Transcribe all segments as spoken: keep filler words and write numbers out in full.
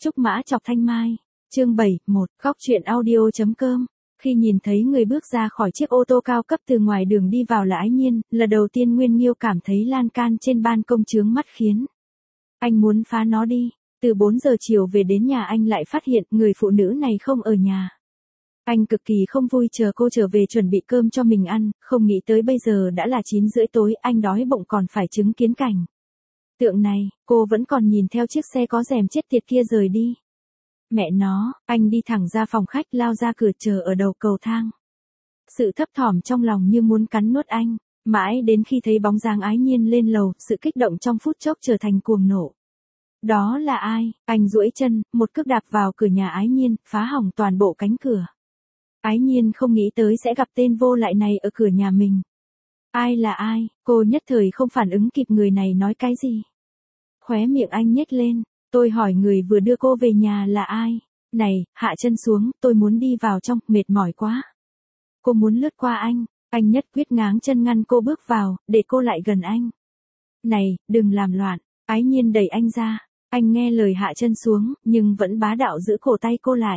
Trúc Mã Chọc Thanh Mai, chương bảy, một, góc truyện audio.com. Khi nhìn thấy người bước ra khỏi chiếc ô tô cao cấp từ ngoài đường đi vào là Ái Nhiên, lần đầu tiên Nguyên Nghiêu cảm thấy lan can trên ban công chướng mắt khiến anh muốn phá nó đi. Từ bốn giờ chiều về đến nhà anh lại phát hiện người phụ nữ này không ở nhà. Anh cực kỳ không vui chờ cô trở về chuẩn bị cơm cho mình ăn, không nghĩ tới bây giờ đã là chín rưỡi tối, anh đói bụng còn phải chứng kiến cảnh tượng này, cô vẫn còn nhìn theo chiếc xe có rèm chết tiệt kia rời đi. Mẹ nó, anh đi thẳng ra phòng khách lao ra cửa chờ ở đầu cầu thang. Sự thấp thỏm trong lòng như muốn cắn nuốt anh, mãi đến khi thấy bóng dáng Ái Nhiên lên lầu, sự kích động trong phút chốc trở thành cuồng nộ. Đó là ai? Anh duỗi chân, một cước đạp vào cửa nhà Ái Nhiên, phá hỏng toàn bộ cánh cửa. Ái Nhiên không nghĩ tới sẽ gặp tên vô lại này ở cửa nhà mình. Ai là ai? Cô nhất thời không phản ứng kịp người này nói cái gì. Khóe miệng anh nhếch lên, tôi hỏi người vừa đưa cô về nhà là ai? Này, hạ chân xuống, tôi muốn đi vào trong, mệt mỏi quá. Cô muốn lướt qua anh, anh nhất quyết ngáng chân ngăn cô bước vào, để cô lại gần anh. Này, đừng làm loạn, Ái Nhiên đẩy anh ra, anh nghe lời hạ chân xuống, nhưng vẫn bá đạo giữ cổ tay cô lại.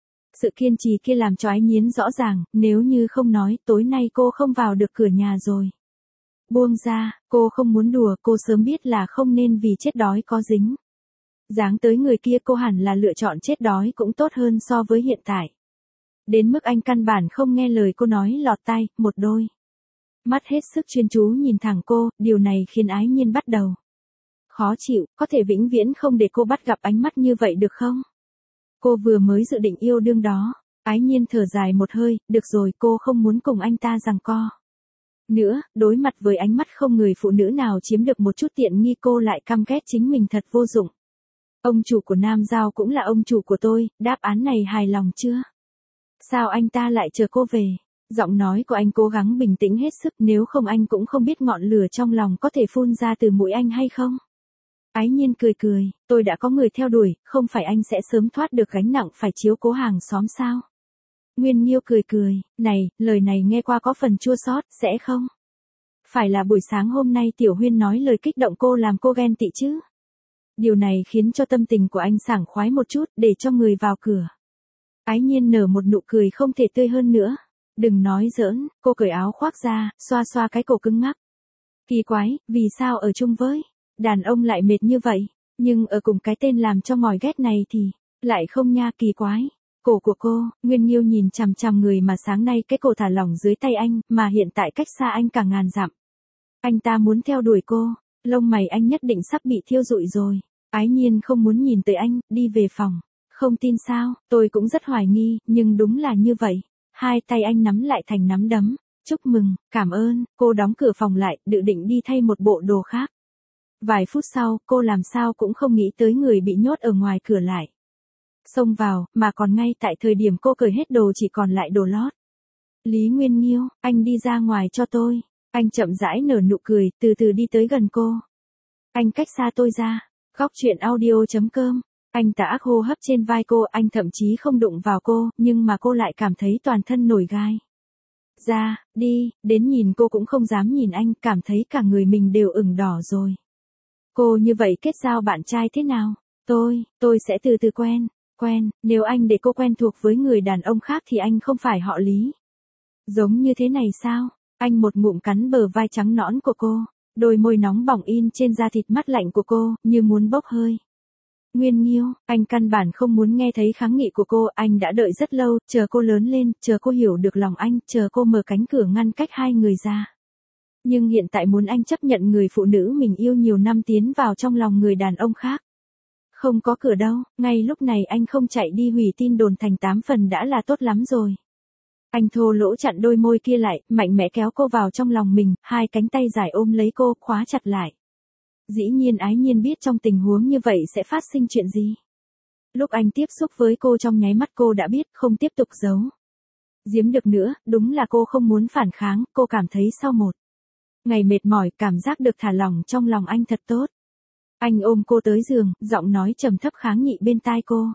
Sự kiên trì kia làm cho Ái Nhiên rõ ràng, nếu như không nói, tối nay cô không vào được cửa nhà rồi. Buông ra, cô không muốn đùa, cô sớm biết là không nên vì chết đói có dính dáng tới người kia, cô hẳn là lựa chọn chết đói cũng tốt hơn so với hiện tại. Đến mức anh căn bản không nghe lời cô nói lọt tai, một đôi mắt hết sức chuyên chú nhìn thẳng cô, điều này khiến Ái Nhiên bắt đầu khó chịu, có thể vĩnh viễn không để cô bắt gặp ánh mắt như vậy được không? Cô vừa mới dự định yêu đương đó. Ái Nhiên thở dài một hơi, được rồi, cô không muốn cùng anh ta giằng co nữa, đối mặt với ánh mắt không người phụ nữ nào chiếm được một chút tiện nghi, cô lại căm ghét chính mình thật vô dụng. Ông chủ của Nam Giao cũng là ông chủ của tôi, đáp án này hài lòng chưa? Sao anh ta lại chờ cô về? Giọng nói của anh cố gắng bình tĩnh hết sức, nếu không anh cũng không biết ngọn lửa trong lòng có thể phun ra từ mũi anh hay không. Ái Nhiên cười cười, tôi đã có người theo đuổi, không phải anh sẽ sớm thoát được gánh nặng phải chiếu cố hàng xóm sao? Nguyên Nghiêu cười cười, này, lời này nghe qua có phần chua xót, sẽ không? Phải là buổi sáng hôm nay Tiểu Huyên nói lời kích động cô làm cô ghen tị chứ? Điều này khiến cho tâm tình của anh sảng khoái một chút, để cho người vào cửa. Ái Nhiên nở một nụ cười không thể tươi hơn nữa. Đừng nói giỡn, cô cởi áo khoác ra, xoa xoa cái cổ cứng ngắc. Kỳ quái, vì sao ở chung với đàn ông lại mệt như vậy, nhưng ở cùng cái tên làm cho ngòi ghét này thì lại không nha, kỳ quái. Cổ của cô, Nguyên Nghiêu nhìn chằm chằm người mà sáng nay cái cổ thả lỏng dưới tay anh, mà hiện tại cách xa anh cả ngàn dặm. Anh ta muốn theo đuổi cô, lông mày anh nhất định sắp bị thiêu rụi rồi. Ái Nhiên không muốn nhìn tới anh, đi về phòng. Không tin sao, tôi cũng rất hoài nghi, nhưng đúng là như vậy. Hai tay anh nắm lại thành nắm đấm. Chúc mừng, cảm ơn, cô đóng cửa phòng lại, dự định đi thay một bộ đồ khác. Vài phút sau, cô làm sao cũng không nghĩ tới người bị nhốt ở ngoài cửa lại xông vào, mà còn ngay tại thời điểm cô cởi hết đồ chỉ còn lại đồ lót. Lý Nguyên Nghiêu, anh đi ra ngoài cho tôi. Anh chậm rãi nở nụ cười, từ từ đi tới gần cô. Anh cách xa tôi ra. Góc truyện audio.com. Anh tà ác hô hấp trên vai cô, anh thậm chí không đụng vào cô, nhưng mà cô lại cảm thấy toàn thân nổi gai. Ra, đi, đến nhìn cô cũng không dám nhìn anh, cảm thấy cả người mình đều ửng đỏ rồi. Cô như vậy kết giao bạn trai thế nào? Tôi, tôi sẽ từ từ quen. Quen, nếu anh để cô quen thuộc với người đàn ông khác thì anh không phải họ Lý. Giống như thế này sao? Anh một ngụm cắn bờ vai trắng nõn của cô, đôi môi nóng bỏng in trên da thịt mắt lạnh của cô, như muốn bốc hơi. Nguyên Nghiêu, anh căn bản không muốn nghe thấy kháng nghị của cô, anh đã đợi rất lâu, chờ cô lớn lên, chờ cô hiểu được lòng anh, chờ cô mở cánh cửa ngăn cách hai người ra. Nhưng hiện tại muốn anh chấp nhận người phụ nữ mình yêu nhiều năm tiến vào trong lòng người đàn ông khác. Không có cửa đâu, ngay lúc này anh không chạy đi hủy tin đồn thành tám phần đã là tốt lắm rồi. Anh thô lỗ chặn đôi môi kia lại, mạnh mẽ kéo cô vào trong lòng mình, hai cánh tay dài ôm lấy cô, khóa chặt lại. Dĩ nhiên Ái Nhiên biết trong tình huống như vậy sẽ phát sinh chuyện gì. Lúc anh tiếp xúc với cô trong nháy mắt cô đã biết, không tiếp tục giấu giếm được nữa, đúng là cô không muốn phản kháng, cô cảm thấy sau một ngày mệt mỏi, cảm giác được thả lỏng trong lòng anh thật tốt. Anh ôm cô tới giường, giọng nói trầm thấp kháng nghị bên tai cô.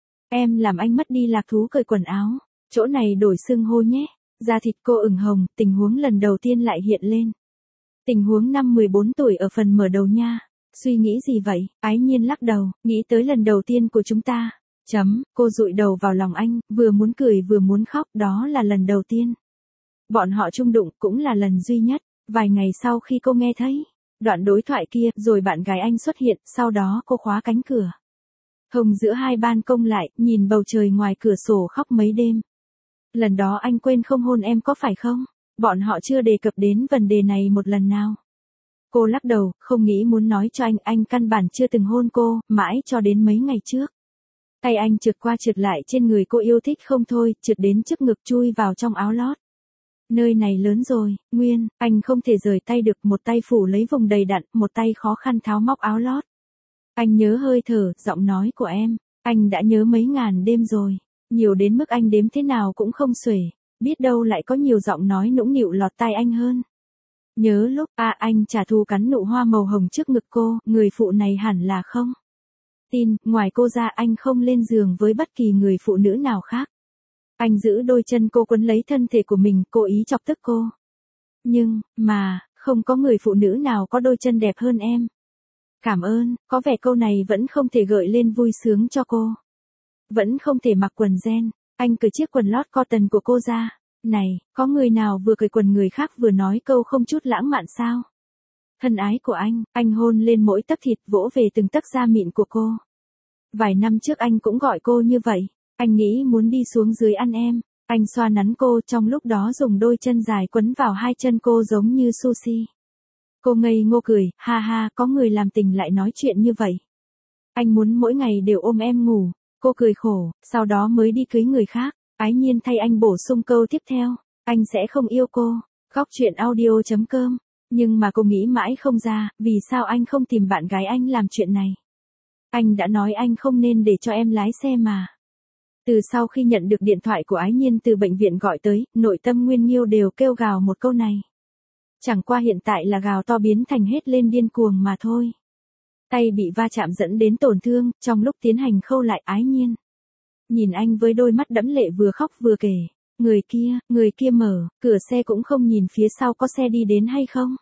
Em làm anh mất đi lạc thú, cởi quần áo, chỗ này đổi xương hô nhé. Da thịt cô ửng hồng, tình huống lần đầu tiên lại hiện lên. Tình huống năm mười bốn tuổi ở phần mở đầu nha. Suy nghĩ gì vậy? Ái Nhiên lắc đầu, nghĩ tới lần đầu tiên của chúng ta. Chấm, cô dụi đầu vào lòng anh, vừa muốn cười vừa muốn khóc, đó là lần đầu tiên. Bọn họ chung đụng cũng là lần duy nhất. Vài ngày sau khi cô nghe thấy đoạn đối thoại kia, rồi bạn gái anh xuất hiện, sau đó cô khóa cánh cửa. Hồng giữa hai ban công lại, nhìn bầu trời ngoài cửa sổ khóc mấy đêm. Lần đó anh quên không hôn em có phải không? Bọn họ chưa đề cập đến vấn đề này một lần nào. Cô lắc đầu, không nghĩ muốn nói cho anh, anh căn bản chưa từng hôn cô, mãi cho đến mấy ngày trước. Tay anh trượt qua trượt lại trên người cô yêu thích không thôi, trượt đến trước ngực chui vào trong áo lót. Nơi này lớn rồi, Nguyên, anh không thể rời tay được, một tay phủ lấy vùng đầy đặn, một tay khó khăn tháo móc áo lót. Anh nhớ hơi thở, giọng nói của em, anh đã nhớ mấy ngàn đêm rồi, nhiều đến mức anh đếm thế nào cũng không xuể, biết đâu lại có nhiều giọng nói nũng nịu lọt tai anh hơn. Nhớ lúc, à anh trả thù cắn nụ hoa màu hồng trước ngực cô, người phụ này hẳn là không tin, ngoài cô ra anh không lên giường với bất kỳ người phụ nữ nào khác. Anh giữ đôi chân cô quấn lấy thân thể của mình, cố ý chọc tức cô. Nhưng, mà, không có người phụ nữ nào có đôi chân đẹp hơn em. Cảm ơn, có vẻ câu này vẫn không thể gợi lên vui sướng cho cô. Vẫn không thể mặc quần jean, anh cởi chiếc quần lót cotton của cô ra. Này, có người nào vừa cởi quần người khác vừa nói câu không chút lãng mạn sao? Thân ái của anh, anh hôn lên mỗi tấc thịt, vỗ về từng tấc da mịn của cô. Vài năm trước anh cũng gọi cô như vậy. Anh nghĩ muốn đi xuống dưới ăn em. Anh xoa nắn cô, trong lúc đó dùng đôi chân dài quấn vào hai chân cô giống như sushi. Cô ngây ngô cười, ha ha, có người làm tình lại nói chuyện như vậy. Anh muốn mỗi ngày đều ôm em ngủ. Cô cười khổ, sau đó mới đi cưới người khác. Ái Nhiên thay anh bổ sung câu tiếp theo. Anh sẽ không yêu cô. Góc truyện audio chấm com. Nhưng mà cô nghĩ mãi không ra, vì sao anh không tìm bạn gái anh làm chuyện này. Anh đã nói anh không nên để cho em lái xe mà. Từ sau khi nhận được điện thoại của Ái Nhiên từ bệnh viện gọi tới, nội tâm Nguyên Nghiêu đều kêu gào một câu này. Chẳng qua hiện tại là gào to biến thành hết lên điên cuồng mà thôi. Tay bị va chạm dẫn đến tổn thương, trong lúc tiến hành khâu lại Ái Nhiên. Nhìn anh với đôi mắt đẫm lệ vừa khóc vừa kể. Người kia, người kia mở, cửa xe cũng không nhìn phía sau có xe đi đến hay không.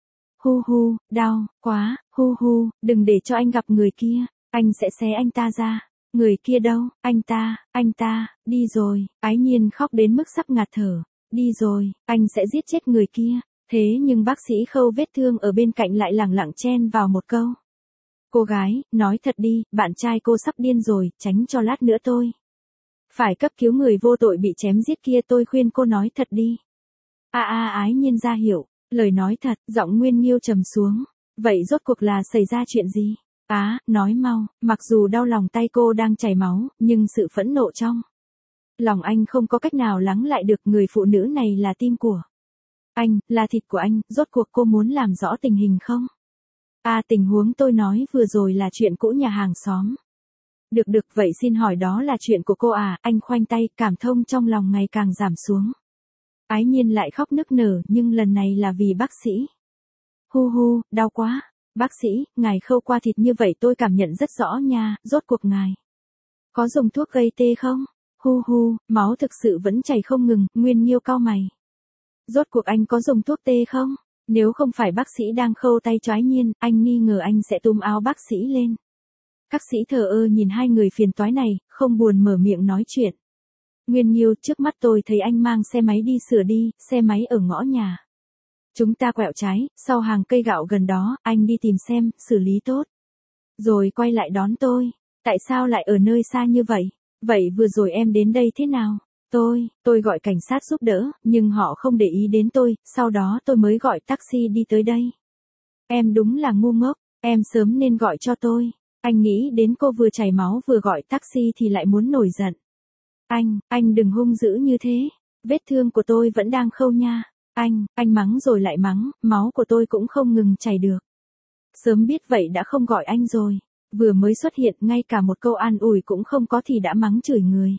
Hu hu, đau, quá, hu hu, đừng để cho anh gặp người kia, anh sẽ xé anh ta ra. Người kia đâu, anh ta, anh ta, đi rồi, Ái Nhiên khóc đến mức sắp ngạt thở. Đi rồi, anh sẽ giết chết người kia. Thế nhưng bác sĩ khâu vết thương ở bên cạnh lại lẳng lặng chen vào một câu. Cô gái, nói thật đi, bạn trai cô sắp điên rồi, tránh cho lát nữa tôi phải cấp cứu người vô tội bị chém giết kia, tôi khuyên cô nói thật đi. A a Ái Nhiên ra hiểu, lời nói thật, giọng Nguyên Nghiêu trầm xuống. Vậy rốt cuộc là xảy ra chuyện gì? Á, à, nói mau, mặc dù đau lòng tay cô đang chảy máu, nhưng sự phẫn nộ trong lòng anh không có cách nào lắng lại được, người phụ nữ này là tim của anh, là thịt của anh, rốt cuộc cô muốn làm rõ tình hình không? À, tình huống tôi nói vừa rồi là chuyện cũ nhà hàng xóm. Được được, vậy xin hỏi đó là chuyện của cô à? Anh khoanh tay, cảm thông trong lòng ngày càng giảm xuống. Ái Nhiên lại khóc nức nở, nhưng lần này là vì bác sĩ. Hu hu, đau quá. Bác sĩ, ngài khâu qua thịt như vậy tôi cảm nhận rất rõ nha, rốt cuộc ngài có dùng thuốc gây tê không? Hu hu, máu thực sự vẫn chảy không ngừng, Nguyên Nghiêu cau mày. Rốt cuộc anh có dùng thuốc tê không? Nếu không phải bác sĩ đang khâu tay cho Ái Nhiên, anh nghi ngờ anh sẽ túm áo bác sĩ lên. Bác sĩ thờ ơ nhìn hai người phiền toái này, không buồn mở miệng nói chuyện. Nguyên Nghiêu, trước mắt tôi thấy anh mang xe máy đi sửa đi, xe máy ở ngõ nhà. Chúng ta quẹo trái, sau hàng cây gạo gần đó, anh đi tìm xem, xử lý tốt. Rồi quay lại đón tôi. Tại sao lại ở nơi xa như vậy? Vậy vừa rồi em đến đây thế nào? Tôi, tôi gọi cảnh sát giúp đỡ, nhưng họ không để ý đến tôi, sau đó tôi mới gọi taxi đi tới đây. Em đúng là ngu ngốc, em sớm nên gọi cho tôi. Anh nghĩ đến cô vừa chảy máu vừa gọi taxi thì lại muốn nổi giận. Anh, anh đừng hung dữ như thế. Vết thương của tôi vẫn đang khâu nha. Anh, anh mắng rồi lại mắng, máu của tôi cũng không ngừng chảy được. Sớm biết vậy đã không gọi anh rồi. Vừa mới xuất hiện, ngay cả một câu an ủi cũng không có thì đã mắng chửi người.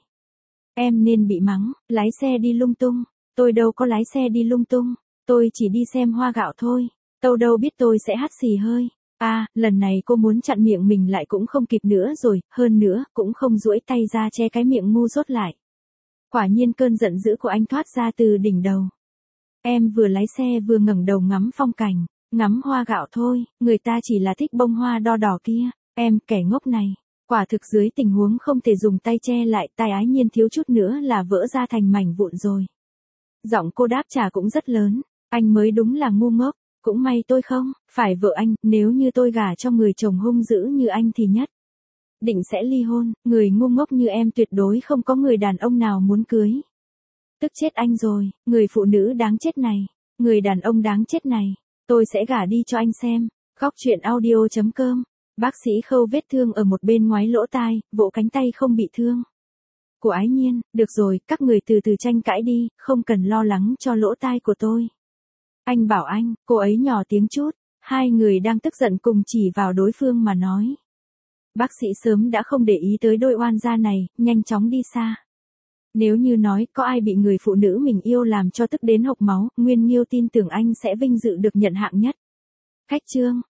Em nên bị mắng, lái xe đi lung tung. Tôi đâu có lái xe đi lung tung. Tôi chỉ đi xem hoa gạo thôi. Tôi đâu biết tôi sẽ hắt xì hơi. À, lần này cô muốn chặn miệng mình lại cũng không kịp nữa rồi, hơn nữa, cũng không duỗi tay ra che cái miệng ngu dốt lại. Quả nhiên cơn giận dữ của anh thoát ra từ đỉnh đầu. Em vừa lái xe vừa ngẩng đầu ngắm phong cảnh. Ngắm hoa gạo thôi, người ta chỉ là thích bông hoa đo đỏ kia. Em, kẻ ngốc này. Quả thực dưới tình huống không thể dùng tay che lại, tai Ái Nhiên thiếu chút nữa là vỡ ra thành mảnh vụn rồi. Giọng cô đáp trả cũng rất lớn. Anh mới đúng là ngu ngốc. Cũng may tôi không, phải vợ anh, nếu như tôi gả cho người chồng hung dữ như anh thì nhất định sẽ ly hôn, người ngu ngốc như em tuyệt đối không có người đàn ông nào muốn cưới. Tức chết anh rồi, người phụ nữ đáng chết này, người đàn ông đáng chết này, tôi sẽ gả đi cho anh xem. Góc truyện audio chấm com. Bác sĩ khâu vết thương ở một bên ngoái lỗ tai, vỗ cánh tay không bị thương của Ái Nhiên. Được rồi, các người từ từ tranh cãi đi, không cần lo lắng cho lỗ tai của tôi. Anh bảo anh, cô ấy nhỏ tiếng chút. Hai người đang tức giận cùng chỉ vào đối phương mà nói. Bác sĩ sớm đã không để ý tới đôi oan gia này, nhanh chóng đi xa. Nếu như nói có ai bị người phụ nữ mình yêu làm cho tức đến hộc máu, Nguyên Nghiêu tin tưởng anh sẽ vinh dự được nhận hạng nhất. Khách trương,